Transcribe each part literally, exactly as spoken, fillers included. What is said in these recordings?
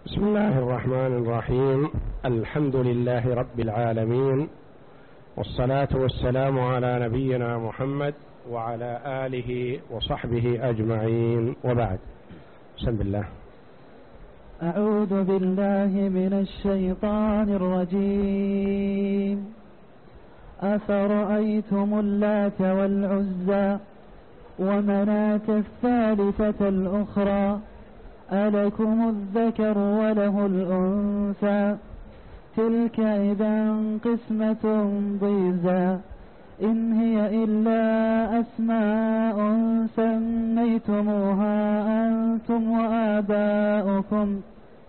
بسم الله الرحمن الرحيم. الحمد لله رب العالمين، والصلاة والسلام على نبينا محمد وعلى آله وصحبه أجمعين، وبعد. بسم الله. أعوذ بالله من الشيطان الرجيم. أفرأيتم اللات والعزى ومناة الثالثة الأخرى ألكم الذكر وله الأنثى تلك إذا قسمة ضيزى إن هي إلا أسماء سميتموها أنتم وآباؤكم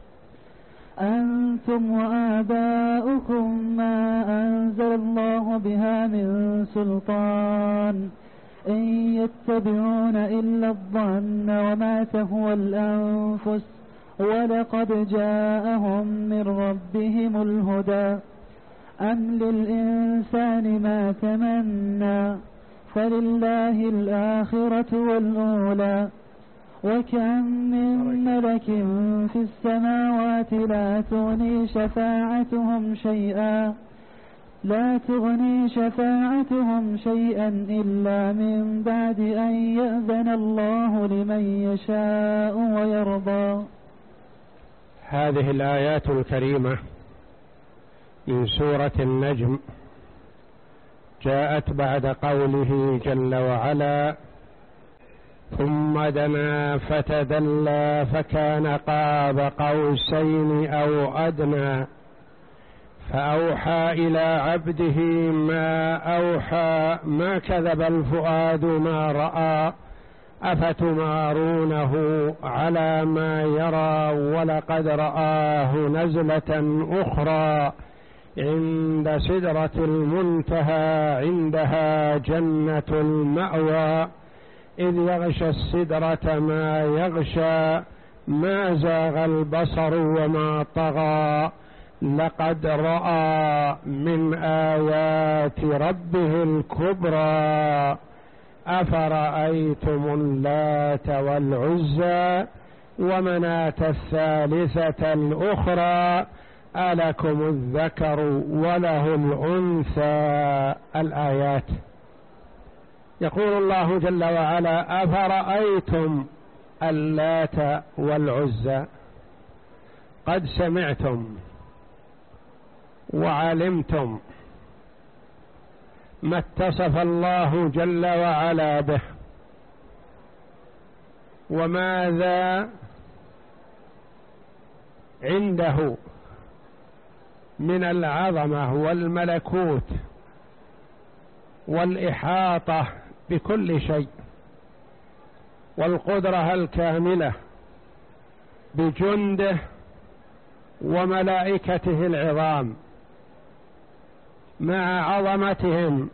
أنتم وآباؤكم ما أنزل الله بها من سلطان إن يتبعون إلا الظن وما تهوى الأنفس ولقد جاءهم من ربهم الهدى أم للإنسان ما تمنى فلله الآخرة والأولى وكم من ملك في السماوات لا تغني شفاعتهم شيئا لا تغني شفاعتهم شيئا إلا من بعد أن يأذن الله لمن يشاء ويرضى. هذه الآيات الكريمة من سورة النجم جاءت بعد قوله جل وعلا: ثم دنا فتدلى فكان قاب قوسين أو أدنى فأوحى إلى عبده ما أوحى ما كذب الفؤاد ما رأى أفتمارونه على ما يرى ولقد رآه نزلة أخرى عند سدرة المنتهى عندها جنة المأوى إذ يغشى السدرة ما يغشى ما زاغ البصر وما طغى لقد رأى من آيات ربه الكبرى أفرأيتم اللات والعزى ومناة الثالثة الأخرى ألكم الذكر وله الأنثى. الآيات. يقول الله جل وعلا: أفرأيتم اللات والعزى. قد سمعتم وعلمتم ما اتصف الله جل وعلا به وماذا عنده من العظمة والملكوت والإحاطة بكل شيء والقدرة الكاملة بجنده وملائكته العظام مع عظمتهم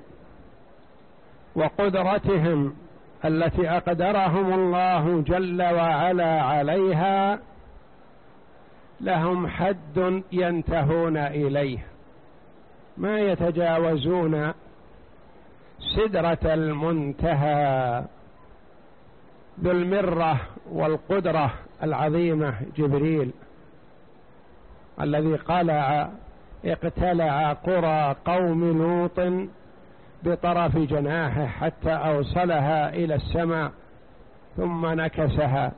وقدرتهم التي أقدرهم الله جل وعلا عليها. لهم حد ينتهون إليه، ما يتجاوزون سدرة المنتهى. ذو المرة والقدرة العظيمة جبريل الذي قلع اقتلع قرى قوم لوط بطرف جناحه حتى أوصلها إلى السماء ثم نكسها،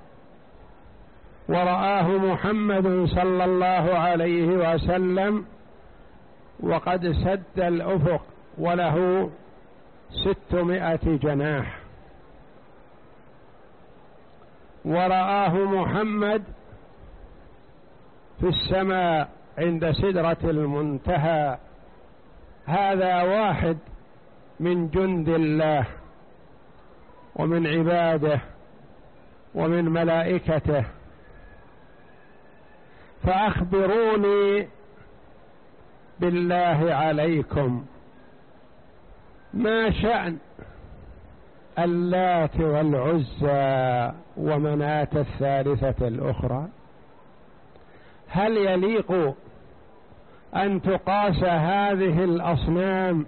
ورآه محمد صلى الله عليه وسلم وقد سد الأفق وله ستمائة جناح، ورآه محمد في السماء عند سدرة المنتهى. هذا واحد من جند الله ومن عباده ومن ملائكته. فأخبروني بالله عليكم، ما شأن اللات والعزى ومناة الثالثة الأخرى؟ هل يليق أن تقاس هذه الأصنام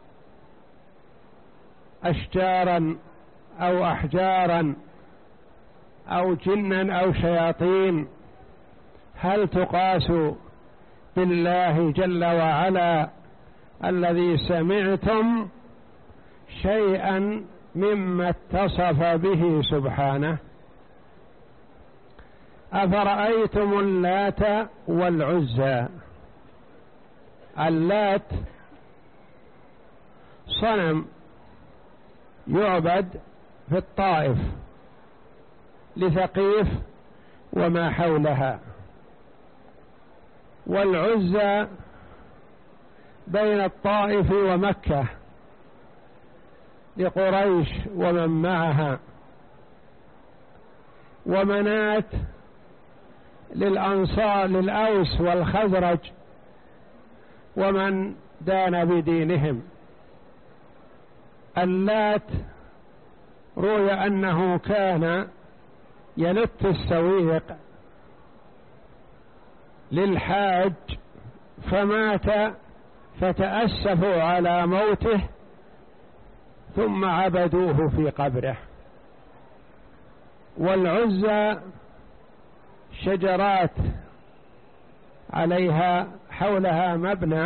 أشجارا أو أحجارا أو جنا أو شياطين؟ هل تقاس بالله جل وعلا الذي سمعتم شيئا مما اتصف به سبحانه؟ أفرأيتم اللات والعزى. اللات صنم يعبد في الطائف لثقيف وما حولها، والعزى بين الطائف ومكة لقريش ومن معها، ومنات للأنصار للأوس والخزرج ومن دان بدينهم. اللات روي أنه كان يلت السويق للحاج فمات، فتأسفوا على موته ثم عبدوه في قبره. والعزى شجرات عليها حولها مبنى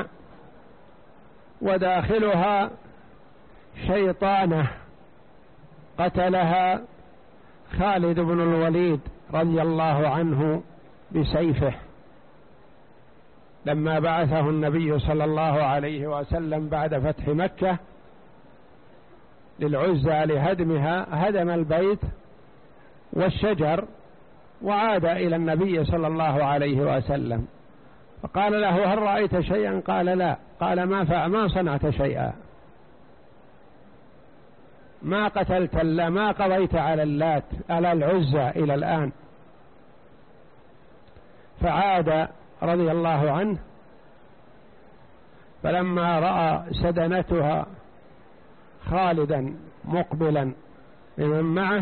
وداخلها شيطانة قتلها خالد بن الوليد رضي الله عنه بسيفه لما بعثه النبي صلى الله عليه وسلم بعد فتح مكة للعزى لهدمها. هدم البيت والشجر وعاد إلى النبي صلى الله عليه وسلم فقال له هل رأيت شيئا؟ قال لا. قال ما ما صنعت شيئا، ما قتلت لا ما قضيت على اللات على العزى إلى الآن. فعاد رضي الله عنه، فلما رأى سدنتها خالدا مقبلا بمن معه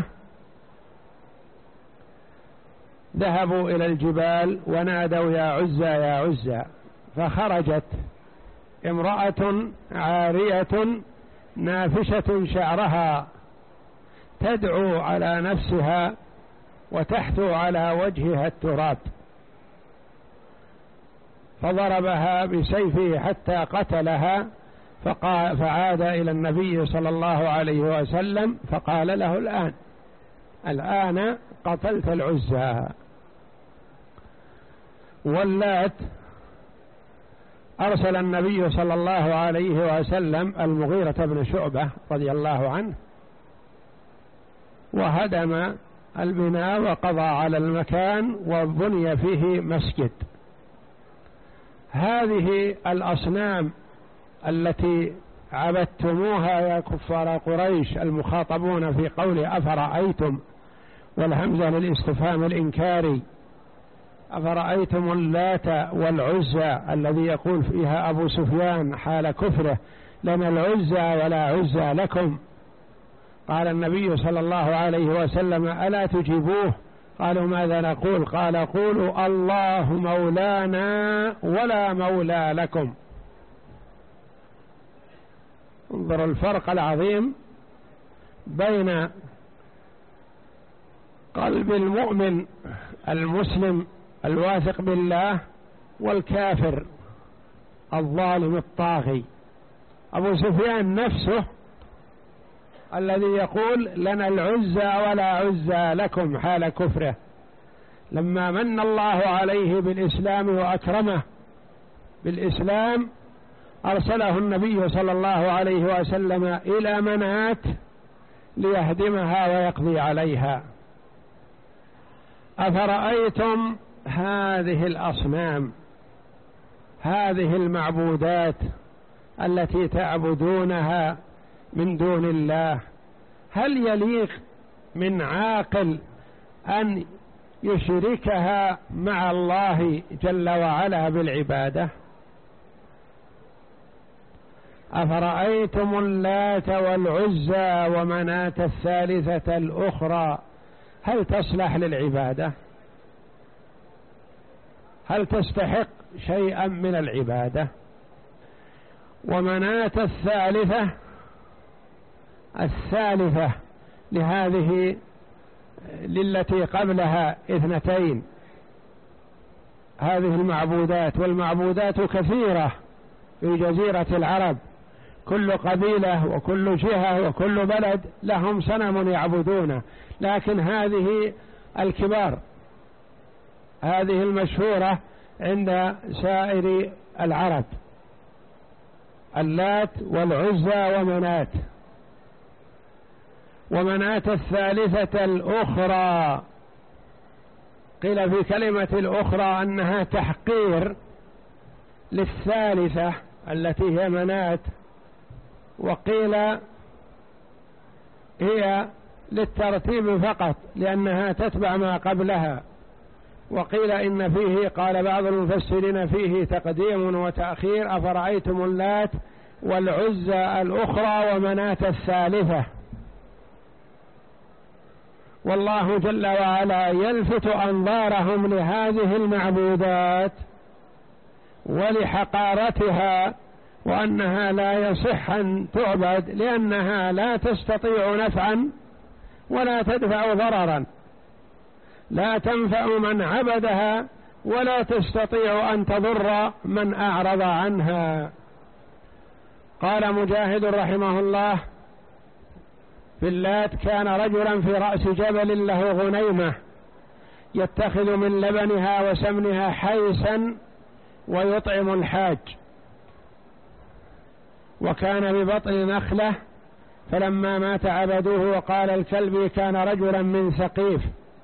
ذهبوا إلى الجبال ونادوا يا عزى يا عزى، فخرجت امرأة عارية نافشة شعرها تدعو على نفسها وتحثو على وجهها التراب، فضربها بسيفه حتى قتلها. فقال فعاد إلى النبي صلى الله عليه وسلم فقال له الآن الآن قتلت العزى. واللات أرسل النبي صلى الله عليه وسلم المغيرة بن شعبة رضي الله عنه وهدم البناء وقضى على المكان وبني فيه مسجد. هذه الأصنام التي عبدتموها يا كفار قريش المخاطبون في قول أفرأيتم، والهمزة للاستفهام الإنكاري، أفرأيتم اللات والعزى الذي يقول فيها أبو سفيان حال كفره لنا العزى ولا عزى لكم. قال النبي صلى الله عليه وسلم ألا تجيبوه؟ قالوا ماذا نقول؟ قال قولوا الله مولانا ولا مولى لكم. انظروا الفرق العظيم بين قلب المؤمن المسلم الواثق بالله والكافر الظالم الطاغي. أبو سفيان نفسه الذي يقول لنا العزى ولا عزى لكم حال كفره، لما من الله عليه بالإسلام وأكرمه بالإسلام أرسله النبي صلى الله عليه وسلم إلى منات ليهدمها ويقضي عليها. أفرأيتم هذه الأصنام، هذه المعبودات التي تعبدونها من دون الله، هل يليق من عاقل أن يشركها مع الله جل وعلا بالعبادة؟ أفرأيتم اللات والعزى ومناة الثالثة الأخرى هل تصلح للعبادة؟ هل تستحق شيئا من العبادة؟ ومناة الثالثة الثالثة لهذه للتي قبلها اثنتين، هذه المعبودات، والمعبودات كثيرة في جزيرة العرب، كل قبيلة وكل جهة وكل بلد لهم صنم يعبدونه، لكن هذه الكبار، هذه المشهورة عند سائر العرب، اللات والعزى ومنات. ومنات الثالثة الأخرى، قيل في كلمة الأخرى أنها تحقير للثالثة التي هي منات، وقيل هي للترتيب فقط لأنها تتبع ما قبلها، وقيل إن فيه، قال بعض المفسرين فيه تقديم وتأخير، أفرأيتم اللات والعزى الأخرى ومناة الثالثة. والله جل وعلا يلفت أنظارهم لهذه المعبودات ولحقارتها، وأنها لا يصح أن تعبد لأنها لا تستطيع نفعا ولا تدفع ضررا، لا تنفع من عبدها ولا تستطيع أن تضر من أعرض عنها. قال مجاهد رحمه الله في اللات: كان رجلا في رأس جبل له غنيمة يتخذ من لبنها وسمنها حيسا ويطعم الحاج، وكان ببطن نخلة، فلما مات عبدوه. وقال الكلبي: كان رجلا من ثقيف.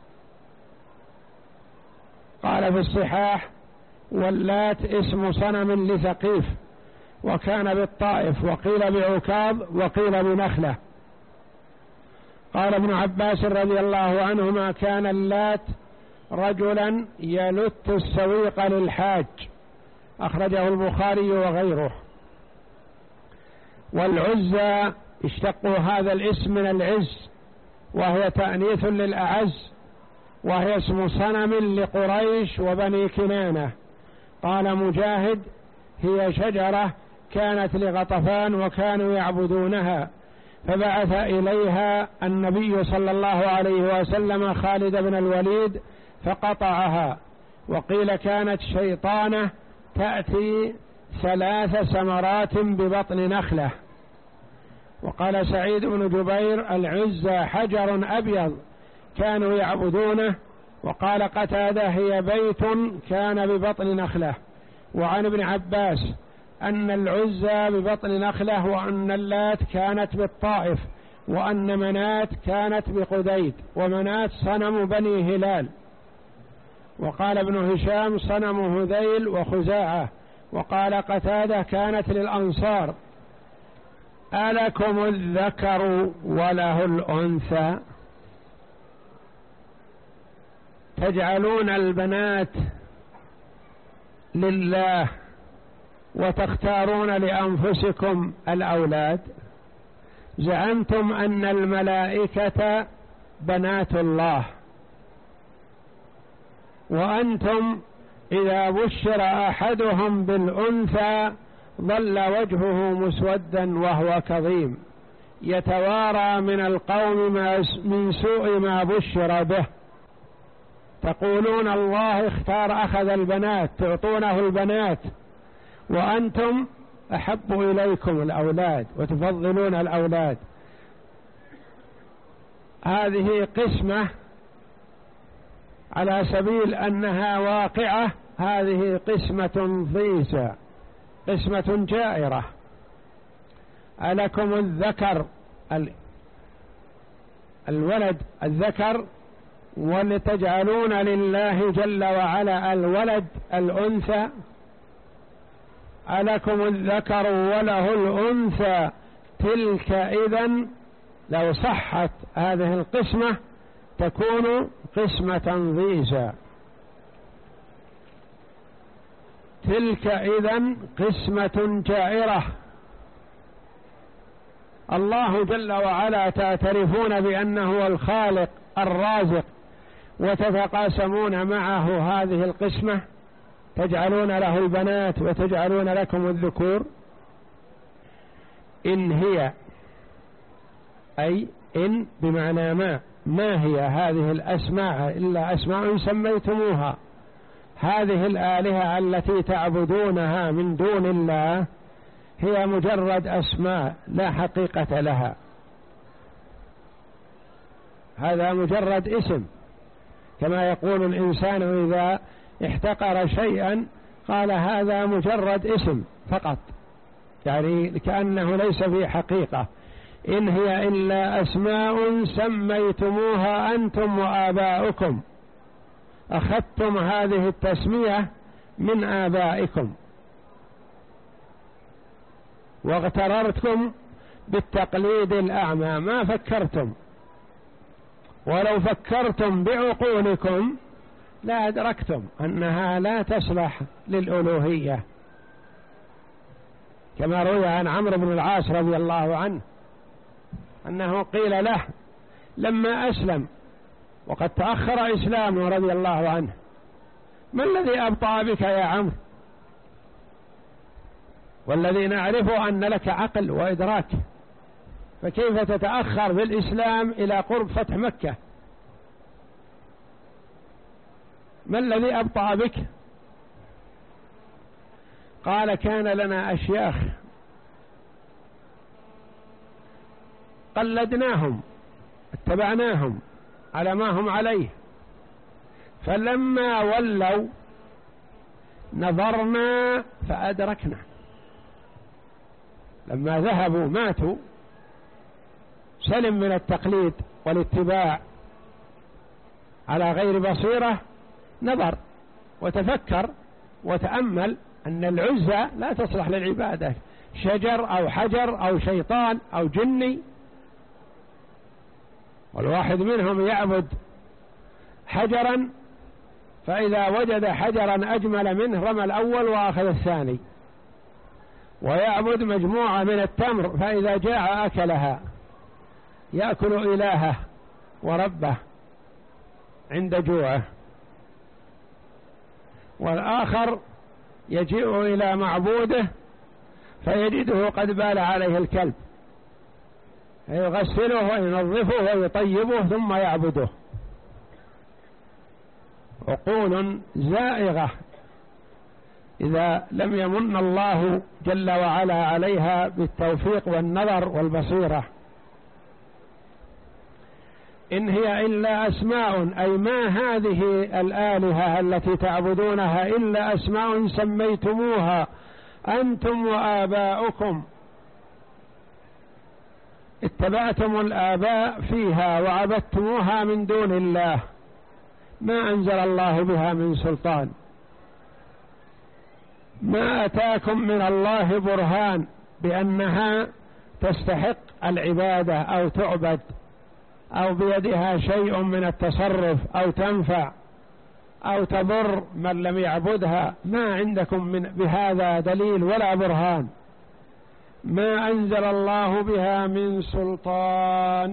قال في الصحاح: واللات اسم صنم لثقيف، وكان بالطائف، وقيل بعكاظ، وقيل بنخلة. قال ابن عباس رضي الله عنهما: كان اللات رجلا يلت السويق للحاج، أخرجه البخاري وغيره. والعزى اشتقوا هذا الاسم من العز، وهي تأنيث للأعز، وهي اسم صنم لقريش وبني كنانة. قال مجاهد: هي شجرة كانت لغطفان وكانوا يعبدونها، فبعث إليها النبي صلى الله عليه وسلم خالد بن الوليد فقطعها. وقيل كانت شيطانة تأتي ثلاث سمرات ببطن نخلة. وقال سعيد بن جبير: العزى حجر أبيض كانوا يعبدونه. وقال قتادة: هي بيت كان ببطن نخلة. وعن ابن عباس أن العزى ببطن نخلة، وأن اللات كانت بالطائف، وأن منات كانت بقديد، ومنات صنم بني هلال. وقال ابن هشام: صنم هذيل وخزاعة. وقال قتادة: كانت للأنصار. ألكم الذكر وله الأنثى، تجعلون البنات لله وتختارون لأنفسكم الأولاد. زعمتم أن الملائكة بنات الله، وأنتم إذا بشر أحدهم بالأنثى ظل وجهه مسودا وهو كظيم يتوارى من القوم من سوء ما بشر به. تقولون الله اختار أخذ البنات، تعطونه البنات، وأنتم أحب إليكم الأولاد وتفضلون الأولاد. هذه قسمة على سبيل أنها واقعة، هذه قسمة ضيزة، قسمة جائرة. ألكم الذكر الولد الذكر، ولتجعلون لله جل وعلا الولد الأنثى. ألكم الذكر وله الأنثى، تلك إذن لو صحت هذه القسمة تكون قسمة ضيزى. تلك إذن قسمة جائرة. الله جل وعلا تعترفون بأنه هو الخالق الرازق، وتتقاسمون معه هذه القسمة، تجعلون له البنات وتجعلون لكم الذكور. إن هي، أي إن بمعنى ما، ما هي هذه الأسماء إلا أسماء سميتموها. هذه الآلهة التي تعبدونها من دون الله هي مجرد أسماء لا حقيقة لها، هذا مجرد اسم، كما يقول الإنسان إذا احتقر شيئا قال هذا مجرد اسم فقط، يعني كأنه ليس فيه حقيقة. إن هي إلا أسماء سميتموها أنتم وآباؤكم، أخذتم هذه التسمية من آبائكم واغتررتم بالتقليد الأعمى، ما فكرتم، ولو فكرتم بعقولكم لا أدركتم أنها لا تصلح للألوهية، كما روي عن عمرو بن العاص رضي الله عنه أنه قيل له لما أسلم وقد تأخر إسلامه رضي الله عنه: ما الذي أبطأ بك يا عمرو؟ والذي نعرفه أن لك عقل وإدراك، فكيف تتأخر بالإسلام إلى قرب فتح مكة؟ ما الذي أبطأ بك؟ قال: كان لنا أشياخ قلدناهم اتبعناهم على ما هم عليه، فلما ولوا نظرنا فأدركنا، لما ذهبوا ماتوا سلم من التقليد والاتباع على غير بصيرة، نظر وتفكر وتأمل أن العزة لا تصلح للعبادة، شجر أو حجر أو شيطان أو جني، والواحد منهم يعبد حجرا فإذا وجد حجرا أجمل منه رمى الأول وأخذ الثاني، ويعبد مجموعة من التمر فإذا جاع أكلها، يأكل إلهه وربه عند جوعه. والآخر يجيء إلى معبوده فيجده قد بال عليه الكلب، يغسله وينظفه ويطيبه ثم يعبده. عقول زائغة إذا لم يمن الله جل وعلا عليها بالتوفيق والنظر والبصيرة. إن هي إلا أسماء، أي ما هذه الآلهة التي تعبدونها إلا أسماء سميتموها أنتم وآباؤكم، اتبعتم الآباء فيها وعبدتموها من دون الله، ما أنزل الله بها من سلطان، ما أتاكم من الله برهان بأنها تستحق العبادة أو تعبد أو بيدها شيء من التصرف أو تنفع أو تضر من لم يعبدها، ما عندكم من بهذا دليل ولا برهان، ما أنزل الله بها من سلطان.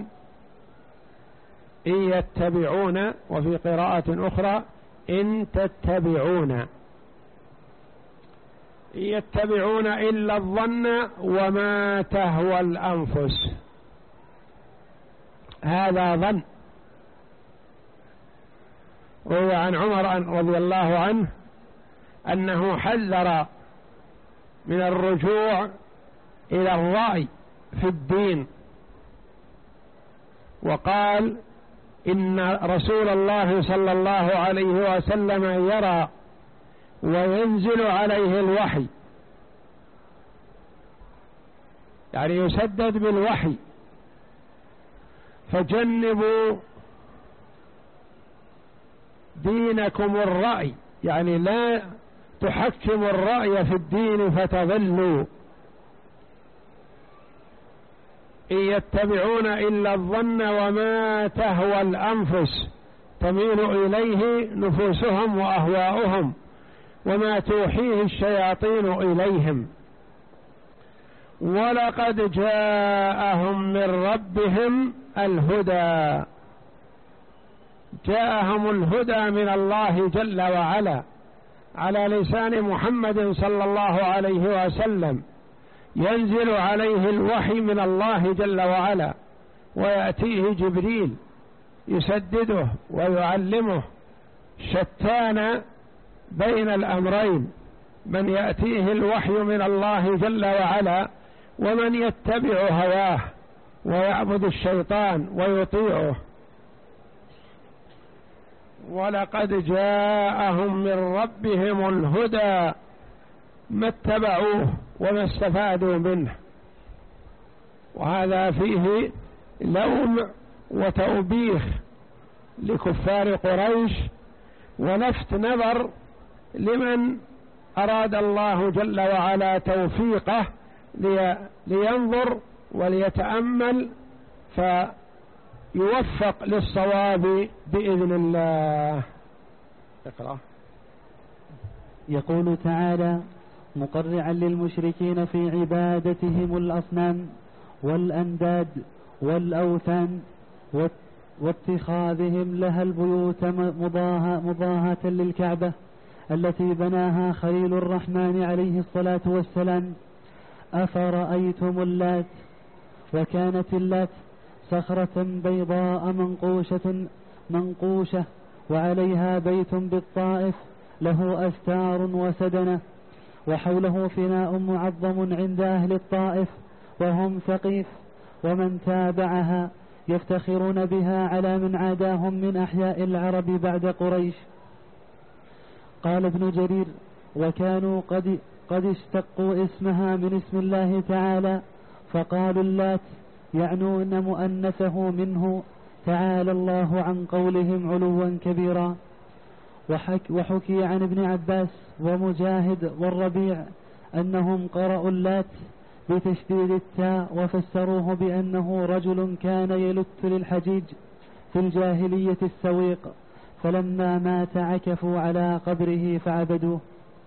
إن يتبعون، وفي قراءة أخرى إن تتبعون، إن يتبعون إلا الظن وما تهوى الأنفس، هذا ظن. روى عن عمر رضي الله عنه أنه حذر من الرجوع إلى الرأي في الدين، وقال إن رسول الله صلى الله عليه وسلم يرى وينزل عليه الوحي، يعني يسدد بالوحي، فجنبوا دينكم الرأي، يعني لا تحكموا الرأي في الدين فتضلوا. إن يتبعون إلا الظن وما تهوى الأنفس، تميل إليه نفوسهم وأهواؤهم، وما توحيه الشياطين إليهم. ولقد جاءهم من ربهم الهدى، جاءهم الهدى من الله جل وعلا على لسان محمد صلى الله عليه وسلم، ينزل عليه الوحي من الله جل وعلا، ويأتيه جبريل يسدده ويعلمه شتان بين الأمرين، من يأتيه الوحي من الله جل وعلا ومن يتبع هواه ويعبد الشيطان ويطيعه. ولقد جاءهم من ربهم الهدى ما اتبعوه وما استفادوا منه. وهذا فيه لوم وتوبيخ لكفار قريش ولفت نظر لمن أراد الله جل وعلا توفيقه لي لينظر وليتأمل فيوفق للصواب بإذن الله. اقرأ. يقول تعالى مقرعا للمشركين في عبادتهم الأصنام والأنداد والأوثان واتخاذهم لها البيوت مضاهاة للكعبة التي بناها خليل الرحمن عليه الصلاة والسلام. أفرأيتم اللات؟ وكانت اللات صخرة بيضاء منقوشة منقوشة وعليها بيت بالطائف له أستار وسدنة وحوله فناء معظم عند أهل الطائف وهم ثقيف ومن تابعها يفتخرون بها على من عاداهم من أحياء العرب بعد قريش. قال ابن جرير وكانوا قد, قد اشتقوا اسمها من اسم الله تعالى فقالوا اللات يعنون مؤنثه منه تعالى الله عن قولهم علوا كبيرا. وحك وحكي عن ابن عباس ومجاهد والربيع أنهم قرأوا اللات بتشديد التاء وفسروه بأنه رجل كان يلت للحجيج في الجاهلية السويق فلما مات عكفوا على قبره فعبدوه.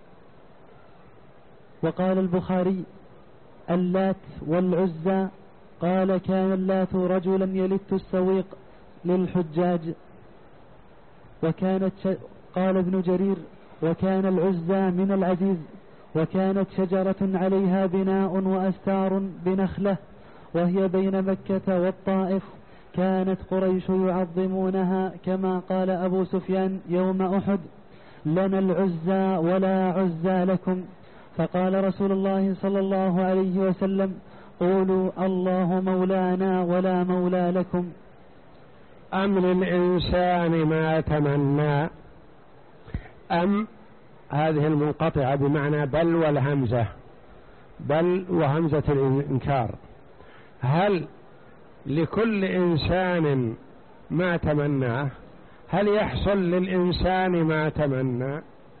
وقال البخاري اللات والعزى قال كان اللات رجلا يلت السويق للحجاج. وكانت ش... قال ابن جرير وكان العزى من العزيز وكانت شجرة عليها بناء وأستار بنخلة وهي بين مكة والطائف كانت قريش يعظمونها كما قال أبو سفيان يوم أحد لنا العزى ولا عزى لكم. فقال رسول الله صلى الله عليه وسلم قولوا الله مولانا ولا مولى لكم. أم للإنسان ما تمنى. أم هذه المنقطعة بمعنى بل والهمزة، بل وهمزة الإنكار. هل لكل إنسان ما تمناه؟ هل يحصل للإنسان ما تمنى؟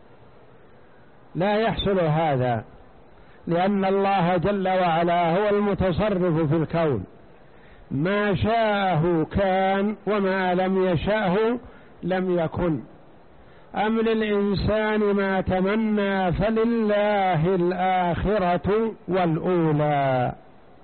لا يحصل هذا، لأن الله جل وعلا هو المتصرف في الكون، ما شاءه كان وما لم يشاءه لم يكن. أم للإنسان ما تمنى فلله الآخرة والأولى.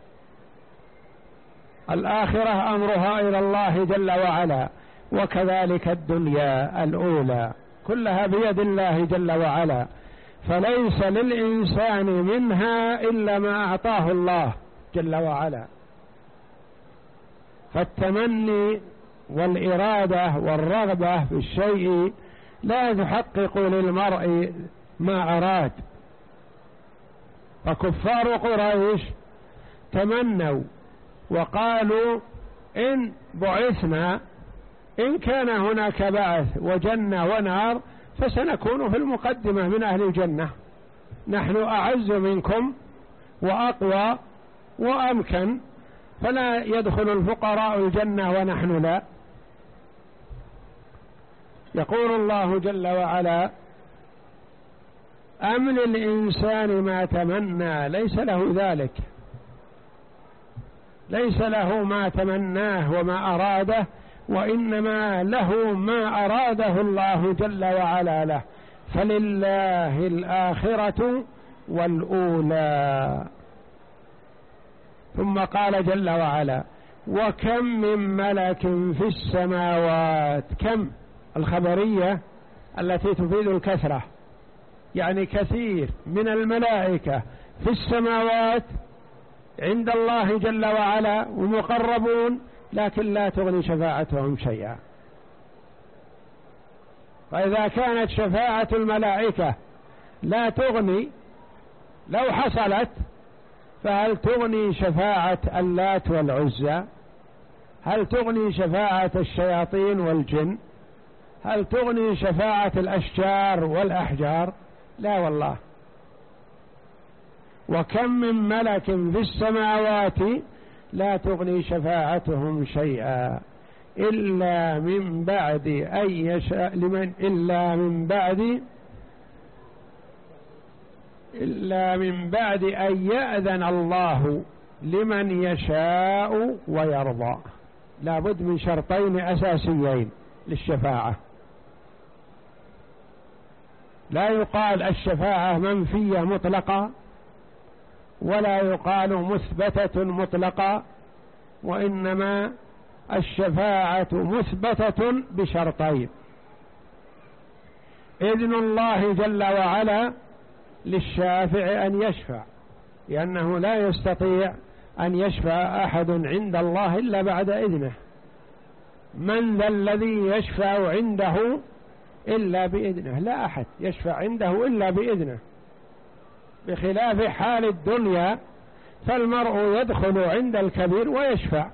الآخرة أمرها إلى الله جل وعلا، وكذلك الدنيا الأولى كلها بيد الله جل وعلا، فليس للإنسان منها إلا ما أعطاه الله جل وعلا. فالتمني والإرادة والرغبة في الشيء لا تحقق للمرء ما أراد. فكفار قريش تمنوا وقالوا إن بعثنا، إن كان هناك بعث وجنة ونار فسنكون في المقدمة من أهل الجنة، نحن أعز منكم وأقوى وأمكن، فلا يدخل الفقراء الجنة ونحن لا. يقول الله جل وعلا أم للإنسان ما تمنى، ليس له ذلك، ليس له ما تمناه وما أراده، وإنما له ما أراده الله جل وعلا له. فلله الآخرة والأولى. ثم قال جل وعلا وكم من ملك في السماوات. كم الخبرية التي تفيد الكثرة، يعني كثير من الملائكة في السماوات عند الله جل وعلا ومقربون، لكن لا تغني شفاعتهم شيئا. فإذا كانت شفاعة الملائكة لا تغني لو حصلت، فهل تغني شفاعة اللات والعزى؟ هل تغني شفاعة الشياطين والجن؟ هل تغني شفاعة الأشجار والأحجار؟ لا والله. وكم من ملك في السماوات لا تغني شفاعتهم شيئا إلا من بعد أن يشاء لمن إلا من بعد إلا من بعد أن يأذن الله لمن يشاء ويرضى. لا بد من شرطين أساسيين للشفاعة. لا يقال الشفاعة منفية مطلقة، ولا يقال مثبتة مطلقة، وإنما الشفاعة مثبتة بشرطين: إذن الله جل وعلا للشافع أن يشفع، لأنه لا يستطيع أن يشفع أحد عند الله إلا بعد إذنه. من ذا الذي يشفع عنده إلا بإذنه؟ لا أحد يشفع عنده إلا بإذنه، بخلاف حال الدنيا، فالمرء يدخل عند الكبير ويشفع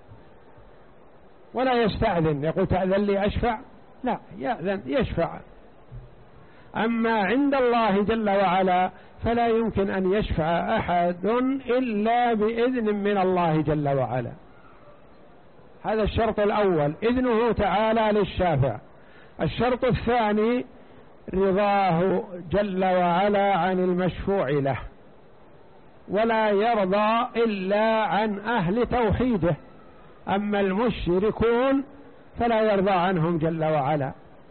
ولا يستأذن، يقول تأذن لي أشفع؟ لا، يأذن يشفع. أما عند الله جل وعلا فلا يمكن أن يشفع أحد إلا بإذن من الله جل وعلا. هذا الشرط الأول، إذنه تعالى للشافع. الشرط الثاني رضاه جل وعلا عن المشفوع له، ولا يرضى إلا عن أهل توحيده. أما المشركون فلا يرضى عنهم جل وعلا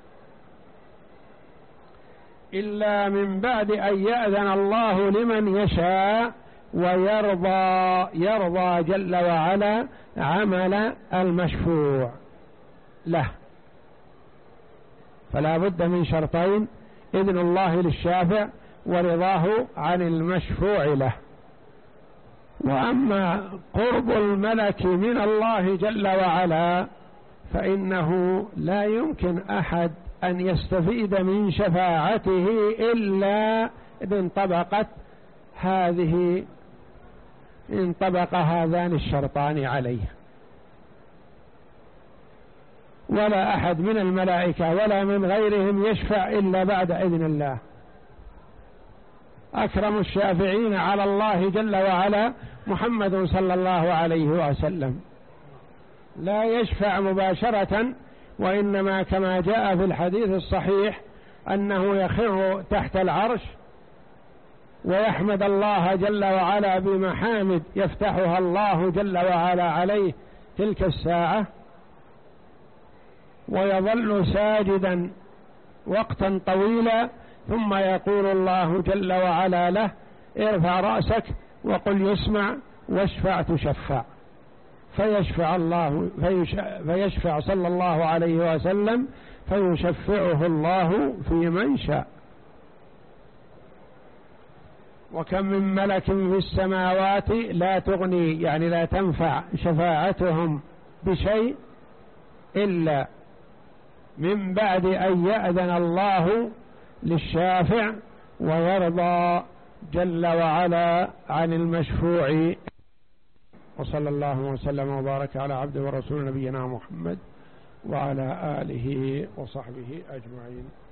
إلا من بعد أن يأذن الله لمن يشاء ويرضى يرضى جل وعلا عمل المشفوع له. فلا بد من شرطين: إذن الله للشافع ورضاه عن المشفوع له. وأما قرب الملك من الله جل وعلا فإنه لا يمكن أحد أن يستفيد من شفاعته إلا إذا انطبقت هذه انطبق هذان الشرطان عليه. ولا أحد من الملائكة ولا من غيرهم يشفع إلا بعد إذن الله. أكرم الشافعين على الله جل وعلا محمد صلى الله عليه وسلم، لا يشفع مباشرة، وإنما كما جاء في الحديث الصحيح أنه يخر تحت العرش ويحمد الله جل وعلا بمحامد يفتحها الله جل وعلا عليه تلك الساعة، ويظل ساجدا وقتا طويلا، ثم يقول الله جل وعلا له: ارفع رأسك وقل يسمع واشفع تشفع. فيشفع الله فيشفع صلى الله عليه وسلم فيشفعه الله في من شاء. وكم من ملك في السماوات لا تغني يعني لا تنفع شفاعتهم بشيء إلا من بعد أن يأذن الله للشافع ويرضى جل وعلا عن المشفوع. وصلى الله وسلم وبارك على عبده ورسول نبينا محمد وعلى آله وصحبه أجمعين.